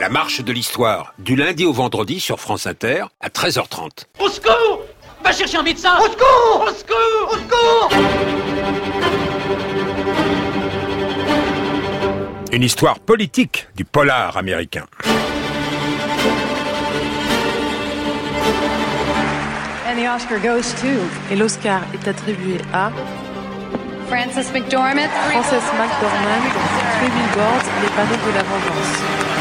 marche de l'histoire, du lundi au vendredi sur France Inter, à 13h30. Au secours! Va chercher un médecin! Au secours! Au secours! Au secours! Une histoire politique du polar américain. And the Oscar goes to. Et l'Oscar est attribué à Frances McDormand, Frances McDormand, Three Billboards, Les panneaux de la vengeance.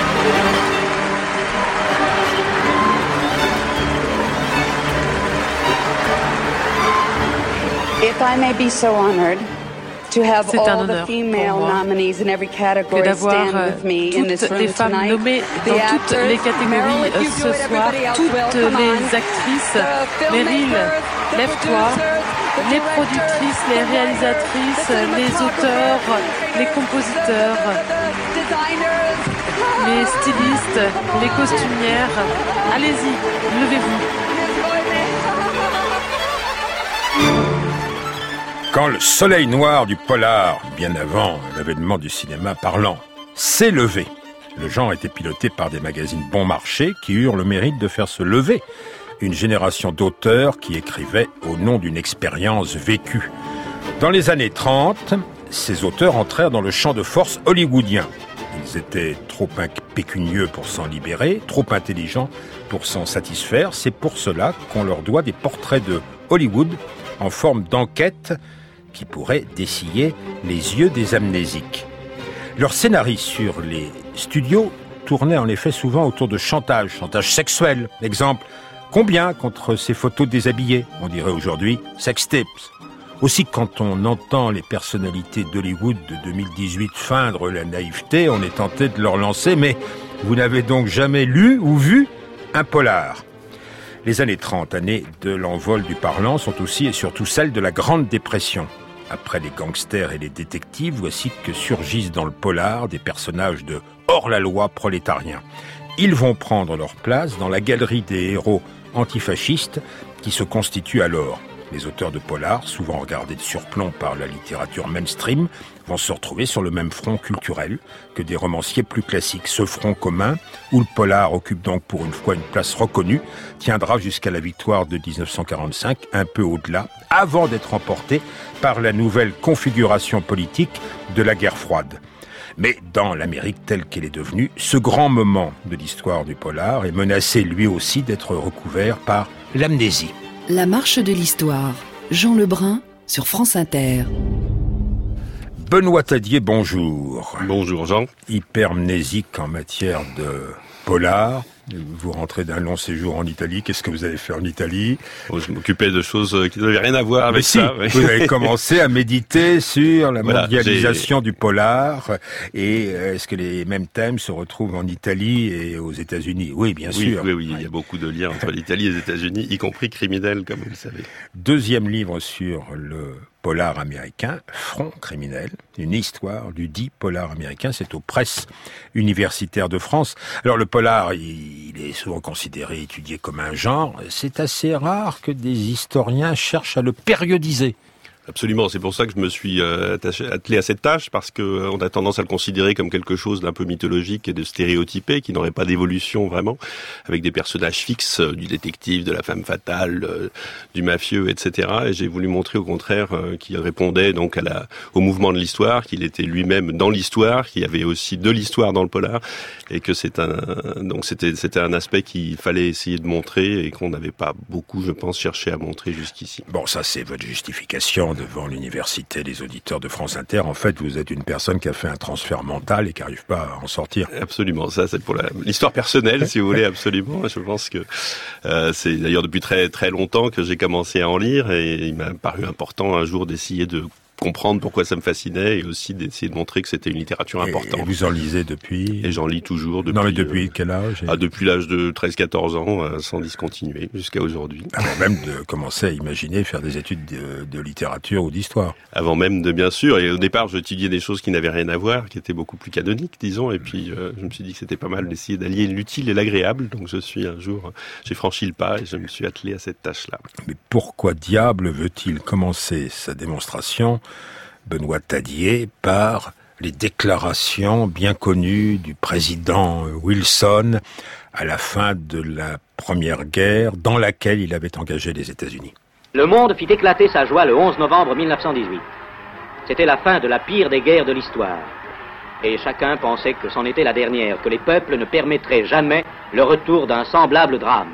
If I may be so honored to have C'est un all the honneur female pour moi nominees in every que category d'avoir stand with me in this toutes room les femmes tonight. nommées dans toutes les catégories ce soir, toutes les actrices. Meryl, lève-toi. Les productrices, les réalisatrices, les auteurs, les compositeurs, les stylistes, les costumières. Allez-y, levez-vous. Quand le soleil noir du polar, bien avant l'avènement du cinéma parlant, s'est levé, le genre était piloté par des magazines bon marché qui eurent le mérite de faire se lever une génération d'auteurs qui écrivaient au nom d'une expérience vécue. Dans les années 30, ces auteurs entrèrent dans le champ de force hollywoodien. Ils étaient trop pécunieux pour s'en libérer, trop intelligents pour s'en satisfaire. C'est pour cela qu'on leur doit des portraits de Hollywood en forme d'enquête qui pourraient dessiller les yeux des amnésiques. Leurs scénarios sur les studios tournaient en effet souvent autour de chantage sexuel. Exemple, combien contre ces photos déshabillées? On dirait aujourd'hui sex tips. Aussi, quand on entend les personnalités d'Hollywood de 2018 feindre la naïveté, on est tenté de leur lancer « Mais vous n'avez donc jamais lu ou vu un polar ?» Les années 30, années de l'envol du parlant, sont aussi et surtout celles de la Grande Dépression. Après les gangsters et les détectives, voici que surgissent dans le polar des personnages de hors-la-loi prolétariens. Ils vont prendre leur place dans la galerie des héros antifascistes qui se constituent alors. Les auteurs de polar, souvent regardés de surplomb par la littérature mainstream, vont se retrouver sur le même front culturel que des romanciers plus classiques. Ce front commun, où le polar occupe donc pour une fois une place reconnue, tiendra jusqu'à la victoire de 1945, un peu au-delà, avant d'être emporté par la nouvelle configuration politique de la guerre froide. Mais dans l'Amérique telle qu'elle est devenue, ce grand moment de l'histoire du polar est menacé lui aussi d'être recouvert par l'amnésie. La marche de l'histoire. Jean Lebrun sur France Inter. Benoît Tadier, bonjour. Bonjour Jean. Hypermnésique en matière de polar. Vous rentrez d'un long séjour en Italie. Qu'est-ce que vous avez fait en Italie? Je m'occupais de choses qui n'avaient rien à voir avec ça. Oui. Vous avez commencé à méditer sur la mondialisation du polar. Et est-ce que les mêmes thèmes se retrouvent en Italie et aux États-Unis? Oui, bien sûr. Oui, il y a beaucoup de liens entre l'Italie et les États-Unis, y compris criminels, comme vous le savez. Deuxième livre sur le polar américain, Front criminel, une histoire du dit polar américain, c'est aux presses universitaires de France. Alors le polar, il est souvent considéré, étudié comme un genre. C'est assez rare que des historiens cherchent à le périodiser. Absolument, c'est pour ça que je me suis attelé à cette tâche, parce que on a tendance à le considérer comme quelque chose d'un peu mythologique et de stéréotypé, qui n'aurait pas d'évolution vraiment, avec des personnages fixes, du détective, de la femme fatale, du mafieux, etc. Et j'ai voulu montrer au contraire qu'il répondait donc au mouvement de l'histoire, qu'il était lui-même dans l'histoire, qu'il y avait aussi de l'histoire dans le polar, et que c'était un aspect qu'il fallait essayer de montrer et qu'on n'avait pas beaucoup, je pense, cherché à montrer jusqu'ici. Bon, ça c'est votre justification devant l'université, les auditeurs de France Inter. En fait, vous êtes une personne qui a fait un transfert mental et qui n'arrive pas à en sortir. Absolument, ça c'est pour l'histoire personnelle, si vous voulez, absolument. Je pense que c'est d'ailleurs depuis très très longtemps que j'ai commencé à en lire, et il m'a paru important un jour d'essayer de comprendre pourquoi ça me fascinait, et aussi d'essayer de montrer que c'était une littérature importante. Et vous en lisez depuis? Et j'en lis toujours depuis... Non, mais depuis quel âge? Depuis l'âge de 13-14 ans, sans discontinuer, jusqu'à aujourd'hui. Avant même de commencer à imaginer faire des études de littérature ou d'histoire. Avant même de, bien sûr, et au départ, j'étudiais des choses qui n'avaient rien à voir, qui étaient beaucoup plus canoniques, disons, et puis je me suis dit que c'était pas mal d'essayer d'allier l'utile et l'agréable, donc j'ai franchi le pas et je me suis attelé à cette tâche-là. Mais pourquoi diable veut-il commencer sa démonstration, Benoît Tadier, par les déclarations bien connues du président Wilson à la fin de la Première Guerre, dans laquelle il avait engagé les États-Unis. Le monde fit éclater sa joie le 11 novembre 1918. C'était la fin de la pire des guerres de l'histoire. Et chacun pensait que c'en était la dernière, que les peuples ne permettraient jamais le retour d'un semblable drame.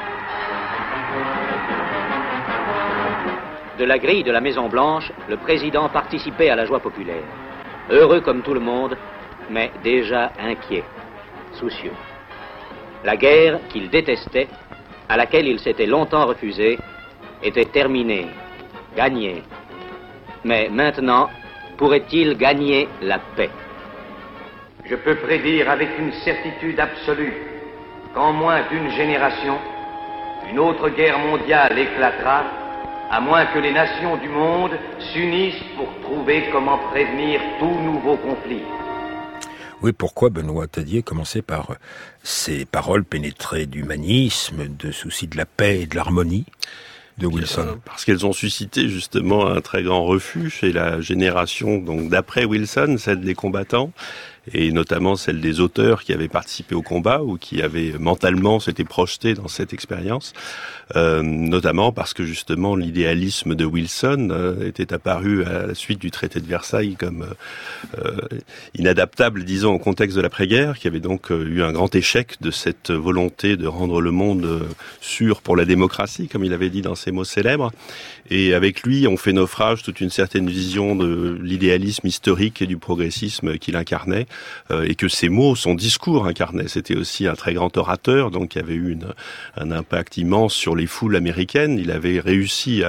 De la grille de la Maison-Blanche, le président participait à la joie populaire. Heureux comme tout le monde, mais déjà inquiet, soucieux. La guerre qu'il détestait, à laquelle il s'était longtemps refusé, était terminée, gagnée. Mais maintenant, pourrait-il gagner la paix? Je peux prédire avec une certitude absolue qu'en moins d'une génération, une autre guerre mondiale éclatera, à moins que les nations du monde s'unissent pour trouver comment prévenir tout nouveau conflit. Oui, pourquoi Benoît Tadier commençait par ces paroles pénétrées d'humanisme, de souci de la paix et de l'harmonie de Wilson? Parce qu'elles ont suscité justement un très grand refus chez la génération donc d'après Wilson, celle des combattants, et notamment celle des auteurs qui avaient participé au combat ou qui avaient mentalement s'étaient projetés dans cette expérience, notamment parce que justement l'idéalisme de Wilson était apparu à la suite du traité de Versailles comme inadaptable, disons, au contexte de l'après-guerre, qui avait donc eu un grand échec de cette volonté de rendre le monde sûr pour la démocratie, comme il avait dit dans ses mots célèbres. Et avec lui, on fait naufrage toute une certaine vision de l'idéalisme historique et du progressisme qu'il incarnait, et que ses mots, son discours incarnait. C'était aussi un très grand orateur, donc qui avait eu un impact immense sur les foules américaines. Il avait réussi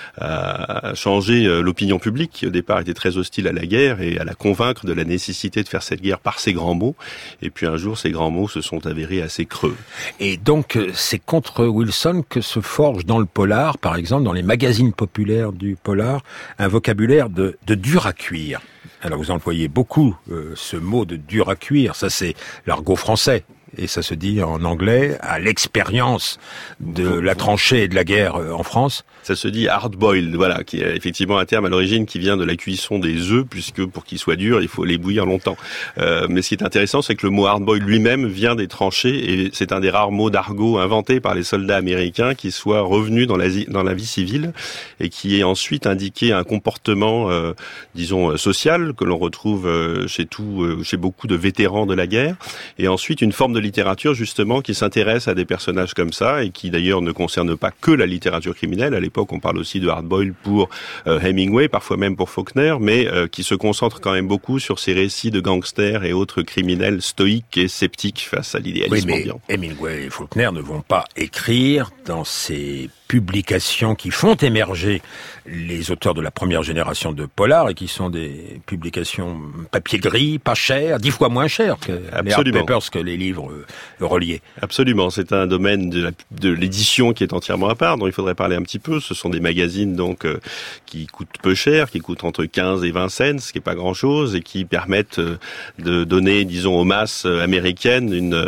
à changer l'opinion publique, qui au départ était très hostile à la guerre, et à la convaincre de la nécessité de faire cette guerre par ses grands mots. Et puis un jour, ces grands mots se sont avérés assez creux. Et donc, c'est contre Wilson que se forge dans le polar, par exemple, dans les magazines populaires du polar, un vocabulaire de dur à cuire. Alors vous employez beaucoup ce mot de dur à cuire, ça c'est l'argot français. Et ça se dit en anglais, à l'expérience de la tranchée et de la guerre en France. Ça se dit hard-boiled, voilà, qui est effectivement un terme à l'origine qui vient de la cuisson des œufs, puisque pour qu'ils soient durs, il faut les bouillir longtemps. Mais ce qui est intéressant, c'est que le mot hard-boiled lui-même vient des tranchées, et c'est un des rares mots d'argot inventés par les soldats américains qui soit revenu dans la vie civile, et qui est ensuite indiqué un comportement, disons, social, que l'on retrouve chez beaucoup de vétérans de la guerre, et ensuite une forme de littérature justement qui s'intéresse à des personnages comme ça, et qui d'ailleurs ne concerne pas que la littérature criminelle. À l'époque, on parle aussi de hard-boiled pour Hemingway, parfois même pour Faulkner, mais qui se concentre quand même beaucoup sur ces récits de gangsters et autres criminels stoïques et sceptiques face à l'idéalisme ambiant. Hemingway et Faulkner ne vont pas écrire dans ces publications qui font émerger les auteurs de la première génération de polar, et qui sont des publications papier gris, pas cher, 10 fois moins cher que les hard papers, que les livres reliés. Absolument, c'est un domaine de l'édition qui est entièrement à part, dont il faudrait parler un petit peu. Ce sont des magazines donc qui coûtent peu cher, qui coûtent entre 15 et 20 cents, ce qui est pas grand-chose, et qui permettent de donner, disons, aux masses américaines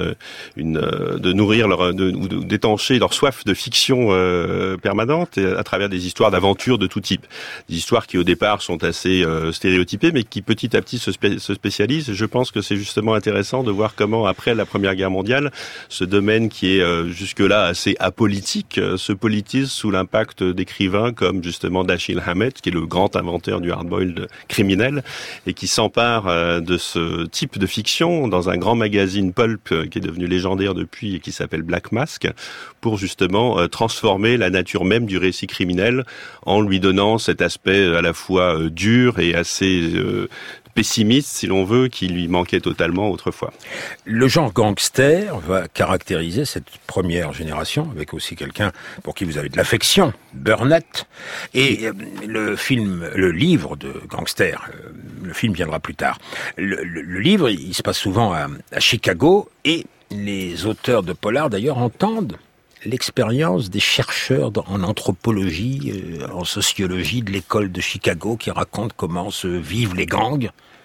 de nourrir ou d'étancher leur soif de fiction permanente, à travers des histoires d'aventure de tout type. Des histoires qui au départ sont assez stéréotypées, mais qui petit à petit se spécialisent. Je pense que c'est justement intéressant de voir comment, après la Première Guerre mondiale, ce domaine qui est jusque-là assez apolitique se politise sous l'impact d'écrivains comme justement Dashiell Hammett, qui est le grand inventeur du hard-boiled criminel, et qui s'empare de ce type de fiction dans un grand magazine pulp qui est devenu légendaire depuis et qui s'appelle Black Mask, pour justement transformer la nature même du récit criminel en lui donnant cet aspect à la fois dur et assez pessimiste, si l'on veut, qui lui manquait totalement autrefois. Le genre gangster va caractériser cette première génération, avec aussi quelqu'un pour qui vous avez de l'affection, Burnett. Et le livre de gangster, le film viendra plus tard. Le livre, il se passe souvent à Chicago, et les auteurs de polar, d'ailleurs, entendent l'expérience des chercheurs en anthropologie, en sociologie de l'école de Chicago, qui racontent comment se vivent les gangs.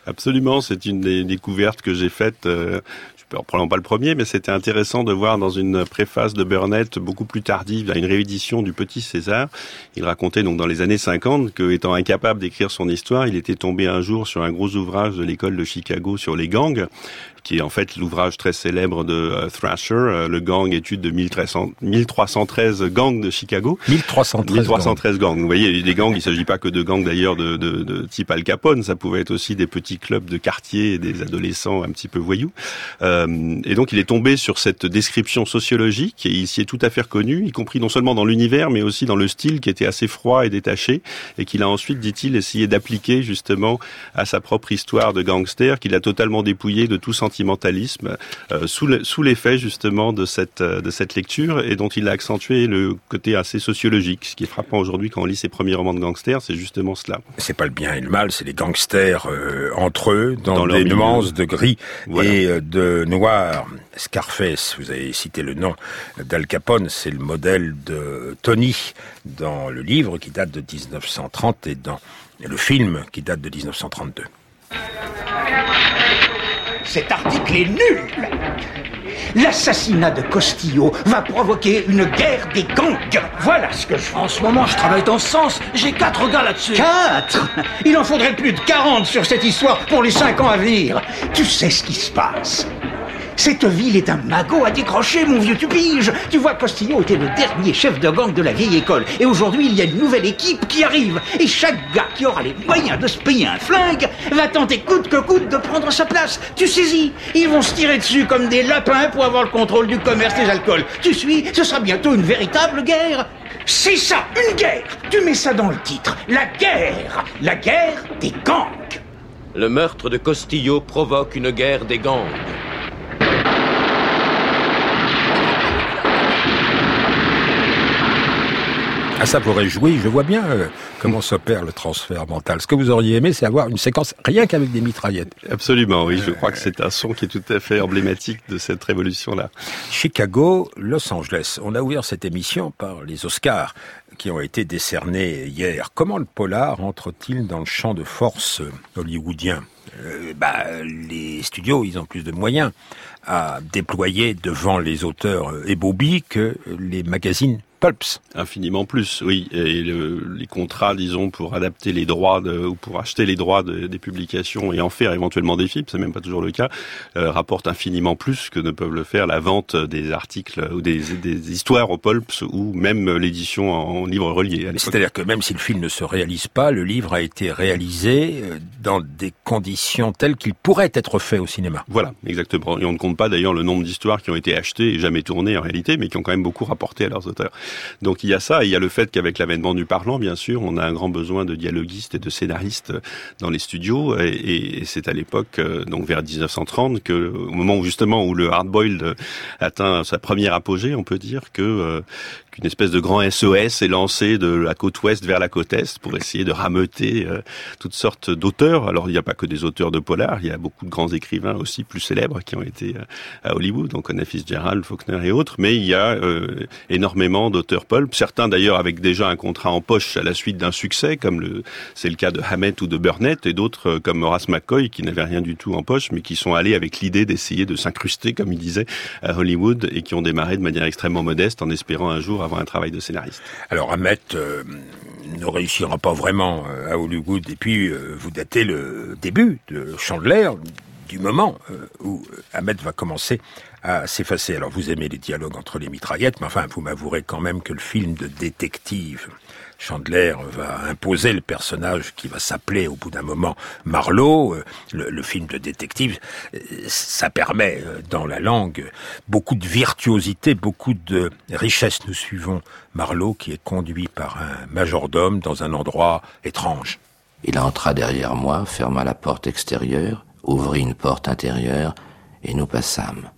Absolument, c'est une des découvertes que j'ai faites. Probablement pas le premier, mais c'était intéressant de voir dans une préface de Burnett beaucoup plus tardive, une réédition du Petit César. Il racontait donc dans les années 50 que, étant incapable d'écrire son histoire, il était tombé un jour sur un gros ouvrage de l'école de Chicago sur les gangs, qui est en fait l'ouvrage très célèbre de Thrasher, le gang étude de 1313 gangs de Chicago. 1313 gangs. Vous voyez, les gangs, il ne s'agit pas que de gangs d'ailleurs de type Al Capone, ça pouvait être aussi des petits clubs de quartier et des adolescents un petit peu voyous. Et donc il est tombé sur cette description sociologique et il s'y est tout à fait reconnu, y compris non seulement dans l'univers mais aussi dans le style qui était assez froid et détaché et qu'il a ensuite, dit-il, essayé d'appliquer justement à sa propre histoire de gangster qu'il a totalement dépouillé de tout sentimentalisme sous l'effet justement de cette lecture et dont il a accentué le côté assez sociologique. Ce qui est frappant aujourd'hui quand on lit ses premiers romans de gangsters, c'est justement cela. C'est pas le bien et le mal, c'est les gangsters entre eux, dans des nuances de gris et de noir. Scarface, vous avez cité le nom d'Al Capone, c'est le modèle de Tony dans le livre qui date de 1930 et dans le film qui date de 1932. Cet article est nul. L'assassinat de Costillo va provoquer une guerre des gangs. Voilà ce que je fais. En ce moment, je travaille dans ce sens. J'ai 4 gars là-dessus. 4 ? Il en faudrait plus de 40 sur cette histoire pour les 5 ans à venir. Tu sais ce qui se passe. Cette ville est un magot à décrocher, mon vieux, tu piges. Tu vois, Costillo était le dernier chef de gang de la vieille école. Et aujourd'hui, il y a une nouvelle équipe qui arrive. Et chaque gars qui aura les moyens de se payer un flingue va tenter coûte que coûte de prendre sa place. Tu saisis ? Ils vont se tirer dessus comme des lapins pour avoir le contrôle du commerce des alcools. Tu suis ? Ce sera bientôt une véritable guerre. C'est ça, une guerre. Tu mets ça dans le titre. La guerre des gangs. Le meurtre de Costillo provoque une guerre des gangs. Ah, ça pourrait jouer, je vois bien comment s'opère le transfert mental. Ce que vous auriez aimé, c'est avoir une séquence rien qu'avec des mitraillettes. Absolument, oui, je crois que c'est un son qui est tout à fait emblématique de cette révolution-là. Chicago, Los Angeles. On a ouvert cette émission par les Oscars qui ont été décernés hier. Comment le polar entre-t-il dans le champ de force hollywoodien ? Les studios, ils ont plus de moyens à déployer devant les auteurs ébobis que les magazines pulps. Infiniment plus, oui. Et les contrats, disons, pour adapter les droits ou pour acheter les droits des publications et en faire éventuellement des films, c'est même pas toujours le cas, rapportent infiniment plus que ne peuvent le faire la vente des articles ou des histoires aux pulps ou même l'édition en livre relié. C'est-à-dire que même si le film ne se réalise pas, le livre a été réalisé dans des conditions telles qu'il pourrait être fait au cinéma. Voilà, exactement. Et on ne compte pas d'ailleurs le nombre d'histoires qui ont été achetées et jamais tournées en réalité, mais qui ont quand même beaucoup rapporté à leurs auteurs. Donc il y a ça, et il y a le fait qu'avec l'avènement du parlant, bien sûr, on a un grand besoin de dialoguistes et de scénaristes dans les studios, et c'est à l'époque, donc vers 1930, que au moment où justement où le hard-boiled atteint sa première apogée, on peut dire qu'une espèce de grand SOS est lancé de la côte ouest vers la côte est pour essayer de rameuter toutes sortes d'auteurs. Alors il n'y a pas que des auteurs de polar, il y a beaucoup de grands écrivains aussi plus célèbres qui ont été à Hollywood, donc on a Fitzgerald, Faulkner et autres, mais il y a énormément d'auteurs pulp, certains d'ailleurs avec déjà un contrat en poche à la suite d'un succès, comme c'est le cas de Hammett ou de Burnett, et d'autres comme Horace McCoy qui n'avaient rien du tout en poche, mais qui sont allés avec l'idée d'essayer de s'incruster, comme il disait, à Hollywood, et qui ont démarré de manière extrêmement modeste en espérant un jour avoir un travail de scénariste. Alors Hammett ne réussira pas vraiment à Hollywood, et puis vous datez le début de Chandler, du moment où Hammett va commencer à s'effacer. Alors vous aimez les dialogues entre les mitraillettes, mais enfin vous m'avouerez quand même que le film de détective Chandler va imposer le personnage qui va s'appeler au bout d'un moment Marlowe. Le film de détective, ça permet dans la langue beaucoup de virtuosité, beaucoup de richesse. Nous suivons Marlowe qui est conduit par un majordome dans un endroit étrange. Il entra derrière moi, ferma la porte extérieure, ouvrit une porte intérieure et nous passâmes.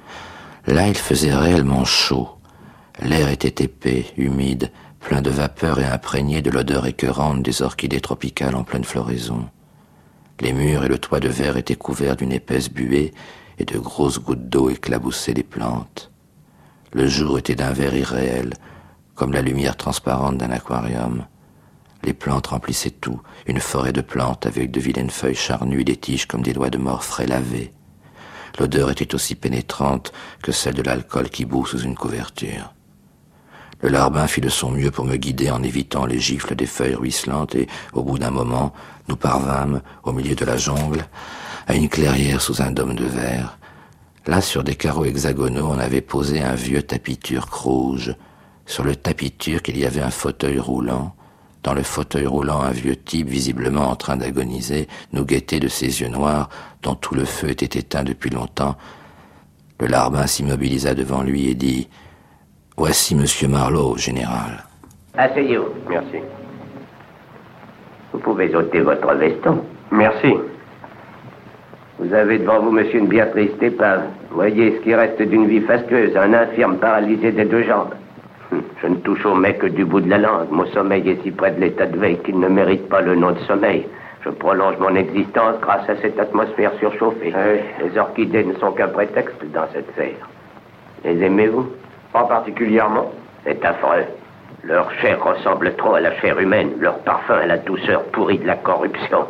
Là, il faisait réellement chaud. L'air était épais, humide, plein de vapeur et imprégné de l'odeur écœurante des orchidées tropicales en pleine floraison. Les murs et le toit de verre étaient couverts d'une épaisse buée et de grosses gouttes d'eau éclaboussaient les plantes. Le jour était d'un vert irréel, comme la lumière transparente d'un aquarium. Les plantes remplissaient tout, une forêt de plantes avec de vilaines feuilles charnues et des tiges comme des doigts de mort frais lavés. L'odeur était aussi pénétrante que celle de l'alcool qui bout sous une couverture. Le larbin fit de son mieux pour me guider en évitant les gifles des feuilles ruisselantes et, au bout d'un moment, nous parvînmes, au milieu de la jungle, à une clairière sous un dôme de verre. Là, sur des carreaux hexagonaux, on avait posé un vieux tapis turc rouge. Sur le tapis turc, il y avait un fauteuil roulant. Dans le fauteuil roulant, un vieux type, visiblement en train d'agoniser, nous guettait de ses yeux noirs, dont tout le feu était éteint depuis longtemps. Le larbin s'immobilisa devant lui et dit « Voici Monsieur Marlowe, général. » Asseyez-vous. Merci. Vous pouvez ôter votre veston. Merci. Vous avez devant vous, monsieur, une bien triste épave. Voyez ce qui reste d'une vie fastueuse, un infirme paralysé des deux jambes. Je ne touche au mets que du bout de la langue. Mon sommeil est si près de l'état de veille qu'il ne mérite pas le nom de sommeil. Je prolonge mon existence grâce à cette atmosphère surchauffée. Les orchidées ne sont qu'un prétexte dans cette serre. Les aimez-vous? Pas particulièrement. C'est affreux. Leur chair ressemble trop à la chair humaine. Leur parfum à la douceur pourrie de la corruption.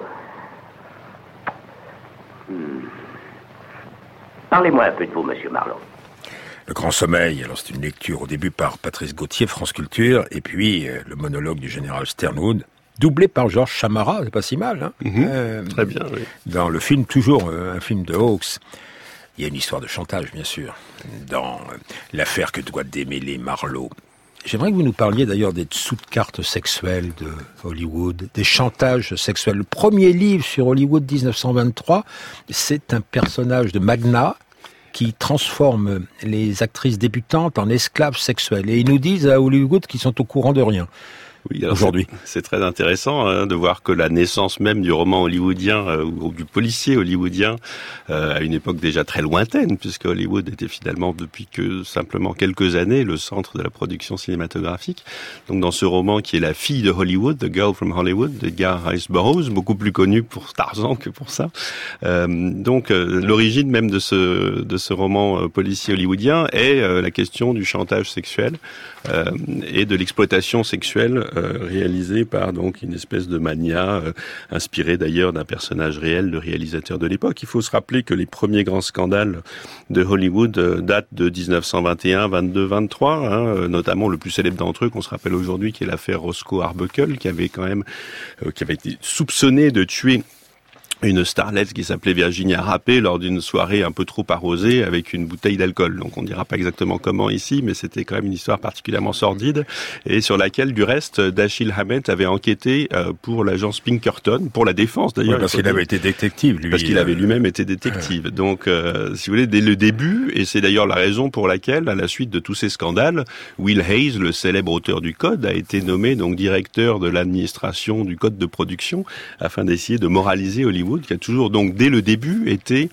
Parlez-moi un peu de vous, monsieur Marlowe. Le Grand Sommeil, alors c'est une lecture au début par Patrice Gauthier, France Culture, et puis le monologue du général Sternwood, doublé par Georges Chamara, c'est pas si mal, hein. Très bien, oui. Dans le film, toujours un film de Hawks, il y a une histoire de chantage, bien sûr, dans l'affaire que doit démêler Marlowe. J'aimerais que vous nous parliez d'ailleurs des dessous de cartes sexuelles de Hollywood, des chantages sexuels. Le premier livre sur Hollywood 1923, c'est un personnage de Magna, qui transforment les actrices débutantes en esclaves sexuelles. Et ils nous disent à Hollywood qu'ils sont au courant de rien. Oui, aujourd'hui. C'est très intéressant de voir que la naissance même du roman hollywoodien ou du policier hollywoodien à une époque déjà très lointaine, puisque Hollywood était finalement depuis que simplement quelques années le centre de la production cinématographique. Donc dans ce roman qui est La fille de Hollywood, The Girl from Hollywood, d'Edgar Rice Burroughs, beaucoup plus connu pour Tarzan que pour ça. L'origine même de ce roman policier hollywoodien est la question du chantage sexuel et de l'exploitation sexuelle réalisée par donc une espèce de mania inspirée d'ailleurs d'un personnage réel de réalisateur de l'époque. Il faut se rappeler que les premiers grands scandales de Hollywood datent de 1921, 22, 23, notamment le plus célèbre d'entre eux qu'on se rappelle aujourd'hui qui est l'affaire Roscoe Arbuckle qui avait été soupçonné de tuer une starlette qui s'appelait Virginia Rappe lors d'une soirée un peu trop arrosée avec une bouteille d'alcool. Donc on dira pas exactement comment ici, mais c'était quand même une histoire particulièrement sordide et sur laquelle, du reste, Dashiell Hammett avait enquêté pour l'agence Pinkerton, pour la défense d'ailleurs. Oui, parce qu'il avait été détective, lui. Parce qu'il avait lui-même été détective. Donc, si vous voulez, dès le début, et c'est d'ailleurs la raison pour laquelle, à la suite de tous ces scandales, Will Hayes, le célèbre auteur du Code, a été nommé donc directeur de l'administration du Code de production afin d'essayer de moraliser Hollywood, qui a toujours, donc, dès le début, été,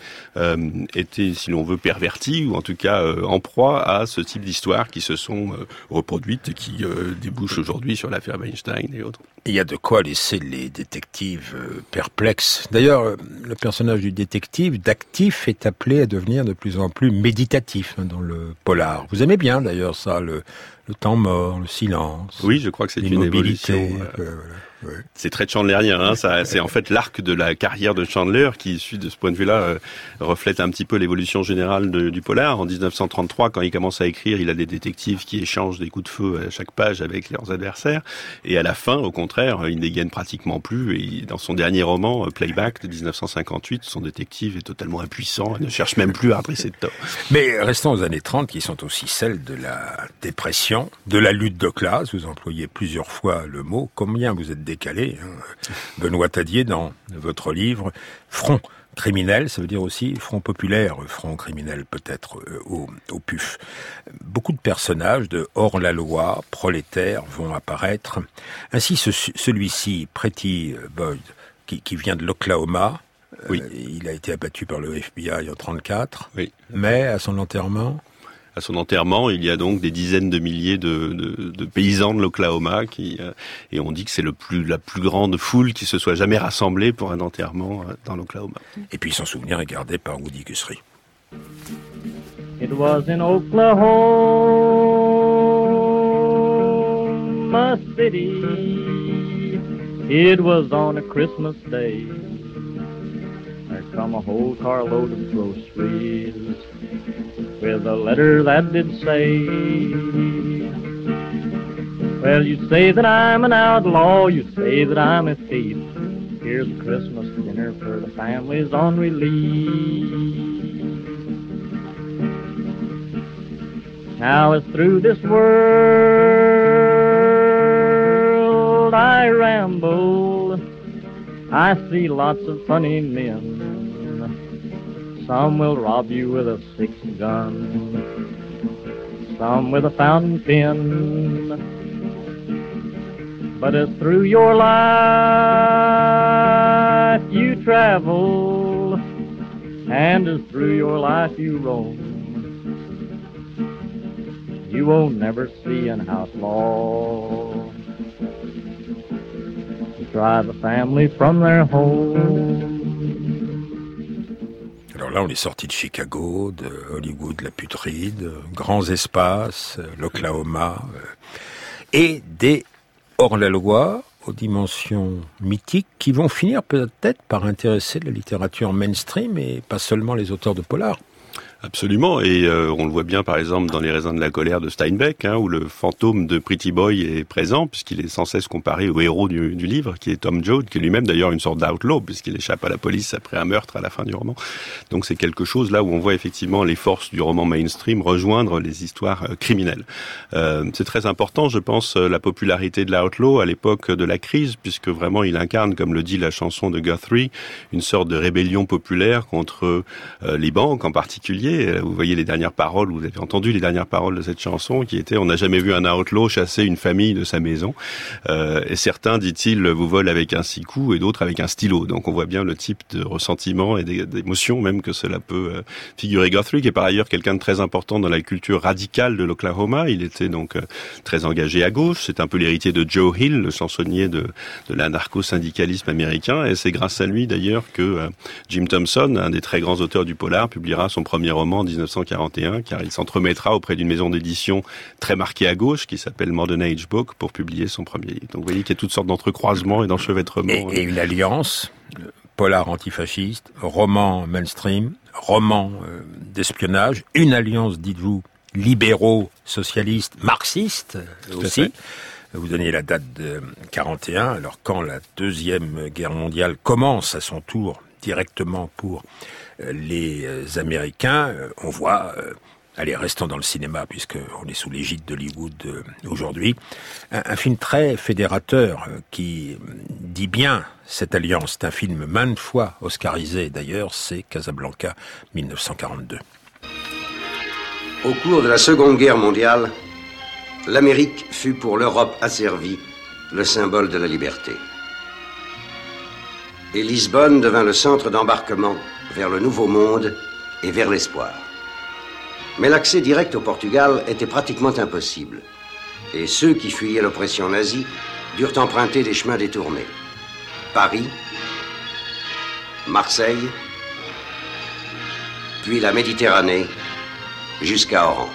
si l'on veut, perverti, ou en tout cas en proie à ce type d'histoires qui se sont reproduites et qui débouchent aujourd'hui sur l'affaire Weinstein et autres. Il y a de quoi laisser les détectives perplexes. D'ailleurs, le personnage du détective, d'actif, est appelé à devenir de plus en plus méditatif dans le polar. Vous aimez bien, d'ailleurs, ça, le temps mort, le silence. Oui, je crois que c'est une évolution. Ouais. C'est très chandlerien, c'est en fait l'arc de la carrière de Chandler qui, de ce point de vue-là, reflète un petit peu l'évolution générale du polar. En 1933, quand il commence à écrire, il a des détectives qui échangent des coups de feu à chaque page avec leurs adversaires. Et à la fin, au contraire, il dégaine pratiquement plus. Et dans son dernier roman, Playback, de 1958, son détective est totalement impuissant et ne cherche même plus à redresser de tort. Mais restons aux années 30, qui sont aussi celles de la dépression, de la lutte de classe. Vous employez plusieurs fois le mot. Combien vous êtes décalé, Benoît Tadier, dans votre livre Front criminel, ça veut dire aussi front populaire, front criminel peut-être au PUF. Beaucoup de personnages de hors-la-loi, prolétaires, vont apparaître. Ainsi, celui-ci, Pretty Boyd, qui vient de l'Oklahoma, oui. Il a été abattu par le FBI en 1934, oui. Mais à son enterrement... À son enterrement, il y a donc des dizaines de milliers de paysans de l'Oklahoma et on dit que c'est la plus grande foule qui se soit jamais rassemblée pour un enterrement dans l'Oklahoma. Et puis son souvenir est gardé par Woody Guthrie. It was in Oklahoma City It was on a Christmas day. There come a whole carload of groceries with a letter that did say, well, you say that I'm an outlaw, you say that I'm a thief. Here's a Christmas dinner for the families on relief. Now as through this world I ramble, I see lots of funny men. Some will rob you with a 6-gun, some with a fountain pen. But as through your life you travel, and as through your life you roam, you won't never see an outlaw drive a family from their home. Alors là, on est sorti de Chicago, de Hollywood, la putride, grands espaces, l'Oklahoma, et des hors-la-loi aux dimensions mythiques qui vont finir peut-être par intéresser la littérature mainstream et pas seulement les auteurs de polar. Absolument, et on le voit bien par exemple dans Les raisins de la colère de Steinbeck, où le fantôme de Pretty Boy est présent, puisqu'il est sans cesse comparé au héros du livre, qui est Tom Joad, qui est lui-même d'ailleurs une sorte d'outlaw, puisqu'il échappe à la police après un meurtre à la fin du roman. Donc c'est quelque chose là où on voit effectivement les forces du roman mainstream rejoindre les histoires criminelles. C'est très important, je pense, la popularité de l'outlaw à l'époque de la crise, puisque vraiment il incarne, comme le dit la chanson de Guthrie, une sorte de rébellion populaire contre les banques en particulier. Vous voyez les dernières paroles, vous avez entendu les dernières paroles de cette chanson qui étaient « On n'a jamais vu un outlaw chasser une famille de sa maison ». Et certains, dit-il, vous volent avec un 6 coups et d'autres avec un stylo. Donc on voit bien le type de ressentiment et d'émotion même que cela peut figurer. Guthrie, qui est par ailleurs quelqu'un de très important dans la culture radicale de l'Oklahoma. Il était donc très engagé à gauche. C'est un peu l'héritier de Joe Hill, le chansonnier de l'anarcho-syndicalisme américain. Et c'est grâce à lui d'ailleurs que Jim Thompson, un des très grands auteurs du polar, publiera son premier roman en 1941, car il s'entremettra auprès d'une maison d'édition très marquée à gauche, qui s'appelle Modern Age Book, pour publier son premier livre. Donc vous voyez qu'il y a toutes sortes d'entrecroisements et d'enchevêtrements. Et une alliance, polar antifasciste, roman mainstream, roman d'espionnage, une alliance, dites-vous, libéraux, socialistes, marxistes aussi. Vous donnez la date de 41, alors quand la Deuxième Guerre mondiale commence à son tour directement pour les Américains, on voit, allez, restons dans le cinéma puisqu'on est sous l'égide d'Hollywood aujourd'hui, un film très fédérateur qui dit bien cette alliance. C'est un film maintes fois oscarisé d'ailleurs, c'est Casablanca 1942. Au cours de la Seconde Guerre mondiale, l'Amérique fut pour l'Europe asservie le symbole de la liberté. Et Lisbonne devint le centre d'embarquement vers le Nouveau Monde et vers l'espoir. Mais l'accès direct au Portugal était pratiquement impossible. Et ceux qui fuyaient l'oppression nazie durent emprunter des chemins détournés. Paris, Marseille, puis la Méditerranée, jusqu'à Oran.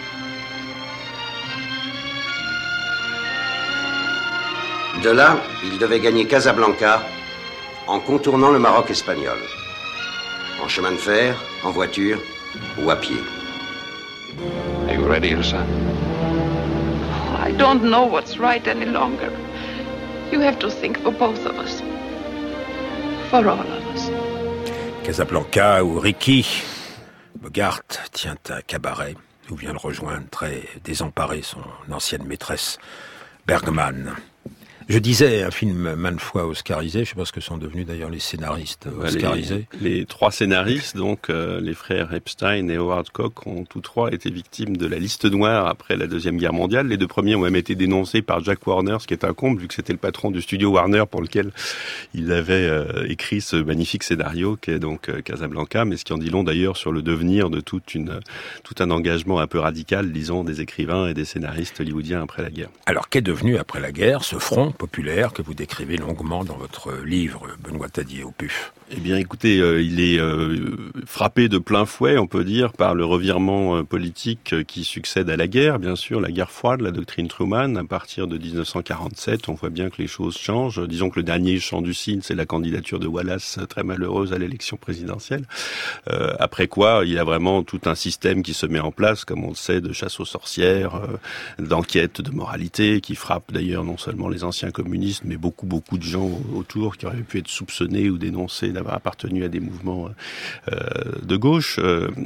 De là, ils devaient gagner Casablanca en contournant le Maroc espagnol. En chemin de fer, en voiture ou à pied. Are you ready, Ilsa? I don't know what's right any longer. You have to think for both of us. For all of us. Casablanca où Ricky Bogart tient un cabaret où vient le rejoindre très désemparé son ancienne maîtresse Bergman. Je disais un film maintes fois oscarisé, je sais pas ce que sont devenus d'ailleurs les scénaristes oscarisés. Les trois scénaristes, donc les frères Epstein et Howard Koch, ont tous trois été victimes de la liste noire après la Deuxième Guerre mondiale. Les deux premiers ont même été dénoncés par Jack Warner, ce qui est un comble vu que c'était le patron du studio Warner pour lequel il avait écrit ce magnifique scénario qui est donc Casablanca, mais ce qui en dit long d'ailleurs sur le devenir de tout un engagement un peu radical, disons, des écrivains et des scénaristes hollywoodiens après la guerre. Alors qu'est devenu après la guerre ce front populaire que vous décrivez longuement dans votre livre, Benoît Tadier au PUF? Eh bien, écoutez, il est frappé de plein fouet, on peut dire, par le revirement politique qui succède à la guerre, bien sûr, la guerre froide, la doctrine Truman. À partir de 1947, on voit bien que les choses changent. Disons que le dernier chant du cygne, c'est la candidature de Wallace, très malheureuse, à l'élection présidentielle. Après quoi, il y a vraiment tout un système qui se met en place, comme on le sait, de chasse aux sorcières, d'enquête de moralité, qui frappe d'ailleurs non seulement les anciens communistes, mais beaucoup de gens autour qui auraient pu être soupçonnés ou dénoncés d'avoir appartenu à des mouvements de gauche.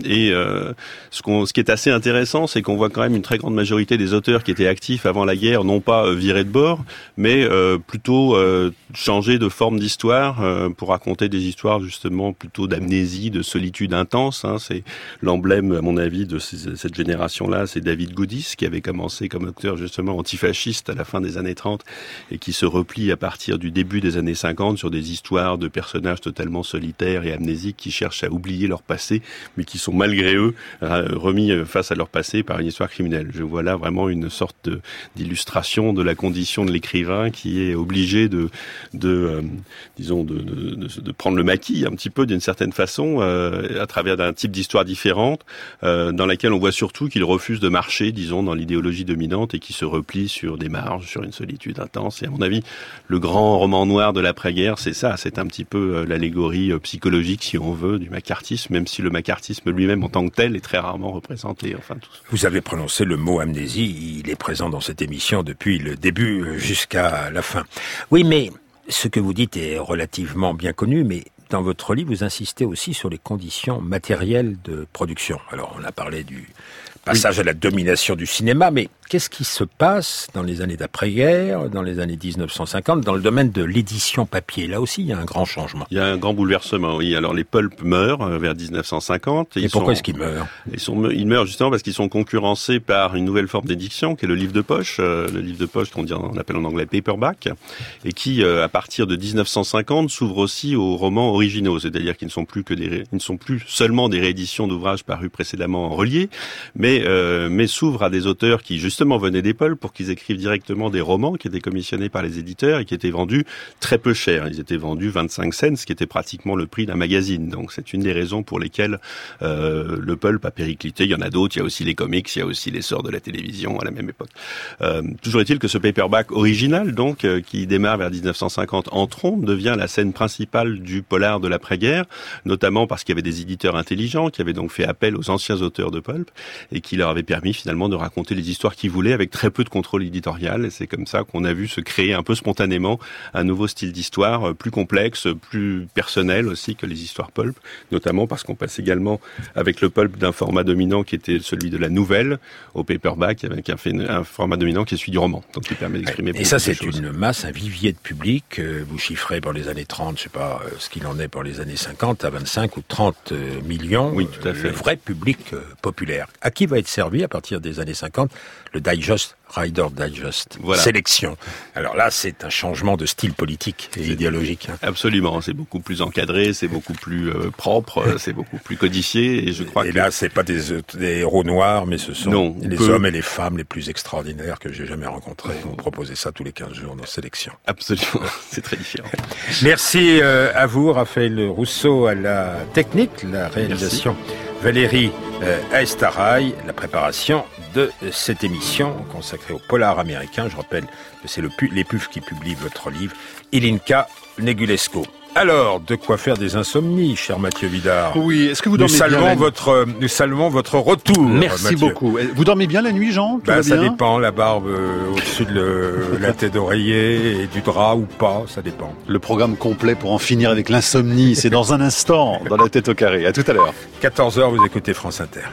Ce qui est assez intéressant, c'est qu'on voit quand même une très grande majorité des auteurs qui étaient actifs avant la guerre, non pas virés de bord, mais plutôt changer de forme d'histoire pour raconter des histoires justement plutôt d'amnésie, de solitude intense. C'est l'emblème, à mon avis, de cette génération-là, c'est David Goodis, qui avait commencé comme auteur justement antifasciste à la fin des années 30 et qui se replie à partir du début des années 50 sur des histoires de personnages totalement solitaires et amnésiques qui cherchent à oublier leur passé, mais qui sont malgré eux remis face à leur passé par une histoire criminelle. Je vois là vraiment une sorte d'illustration de la condition de l'écrivain qui est obligé de prendre le maquis un petit peu d'une certaine façon à travers d'un type d'histoire différente dans laquelle on voit surtout qu'il refuse de marcher, disons, dans l'idéologie dominante et qui se replie sur des marges, sur une solitude intense. Et à mon avis, le grand roman noir de l'après-guerre, c'est ça, c'est un petit peu l'allégorie psychologique, si on veut, du macartisme, même si le macartisme lui-même en tant que tel est très rarement représenté. Enfin, tout ça. Vous avez prononcé le mot amnésie, il est présent dans cette émission depuis le début jusqu'à la fin. Oui, mais ce que vous dites est relativement bien connu, mais dans votre livre, vous insistez aussi sur les conditions matérielles de production. Alors, on a parlé du passage à la domination du cinéma, mais qu'est-ce qui se passe dans les années d'après-guerre, dans les années 1950, dans le domaine de l'édition papier? Là aussi, il y a un grand changement. Il y a un grand bouleversement, oui. Alors, les pulps meurent vers 1950. Et pourquoi est-ce qu'ils meurent? Ils meurent justement parce qu'ils sont concurrencés par une nouvelle forme d'édition, qui est le livre de poche. Le livre de poche on appelle en anglais paperback, et qui, à partir de 1950, s'ouvre aussi aux romans originaux, c'est-à-dire qu'ils ne sont plus seulement des rééditions d'ouvrages parus précédemment en relié, mais s'ouvrent à des auteurs qui justement venaient des pulps pour qu'ils écrivent directement des romans qui étaient commissionnés par les éditeurs et qui étaient vendus très peu cher. Ils étaient vendus 25 cents, ce qui était pratiquement le prix d'un magazine. Donc c'est une des raisons pour lesquelles le pulp a périclité. Il y en a d'autres, il y a aussi les comics, il y a aussi l'essor de la télévision à la même époque. Toujours est-il que ce paperback original, donc, qui démarre vers 1950 en trombe, devient la scène principale du polar de l'après-guerre, notamment parce qu'il y avait des éditeurs intelligents qui avaient donc fait appel aux anciens auteurs de pulp et qui leur avait permis finalement de raconter les histoires qu'ils voulaient avec très peu de contrôle éditorial. Et c'est comme ça qu'on a vu se créer un peu spontanément un nouveau style d'histoire plus complexe, plus personnel aussi que les histoires pulp, notamment parce qu'on passe également avec le pulp d'un format dominant qui était celui de la nouvelle au paperback avec un format dominant qui est celui du roman, donc qui permet d'exprimer beaucoup de choses. Et ça, c'est une masse, un vivier de public. Vous chiffrez pour les années 30, je sais pas ce qu'il en est pour les années 50, à 25 ou 30 millions. Oui, tout à fait. Le vrai public populaire. À qui va être servi à partir des années 50 le Digest, Rider Digest, voilà. Sélection. Alors là, c'est un changement de style politique et idéologique. Absolument, c'est beaucoup plus encadré, c'est beaucoup plus propre, c'est beaucoup plus codifié. Et je crois là, c'est pas des héros noirs, mais ce sont les hommes et les femmes les plus extraordinaires que j'ai jamais rencontrés. On proposait ça tous les 15 jours dans Sélection. Absolument, c'est très différent. Merci à vous, Raphaël Rousseau, à la technique, la réalisation. Merci. Valérie Aestaraï, la préparation de cette émission consacrée au polar américain. Je rappelle que c'est les PUF qui publient votre livre, Ilinka Negulesco. Alors, de quoi faire des insomnies, cher Mathieu Vidard? Oui, est-ce que vous dormez bien Nous saluons votre retour. Merci Mathieu. Beaucoup. Vous dormez bien la nuit, Jean? Ça dépend, la barbe au-dessus de la tête d'oreiller et du drap ou pas, ça dépend. Le programme complet pour en finir avec l'insomnie, c'est dans un instant, dans la tête au carré. À tout à l'heure. 14h, vous écoutez France Inter.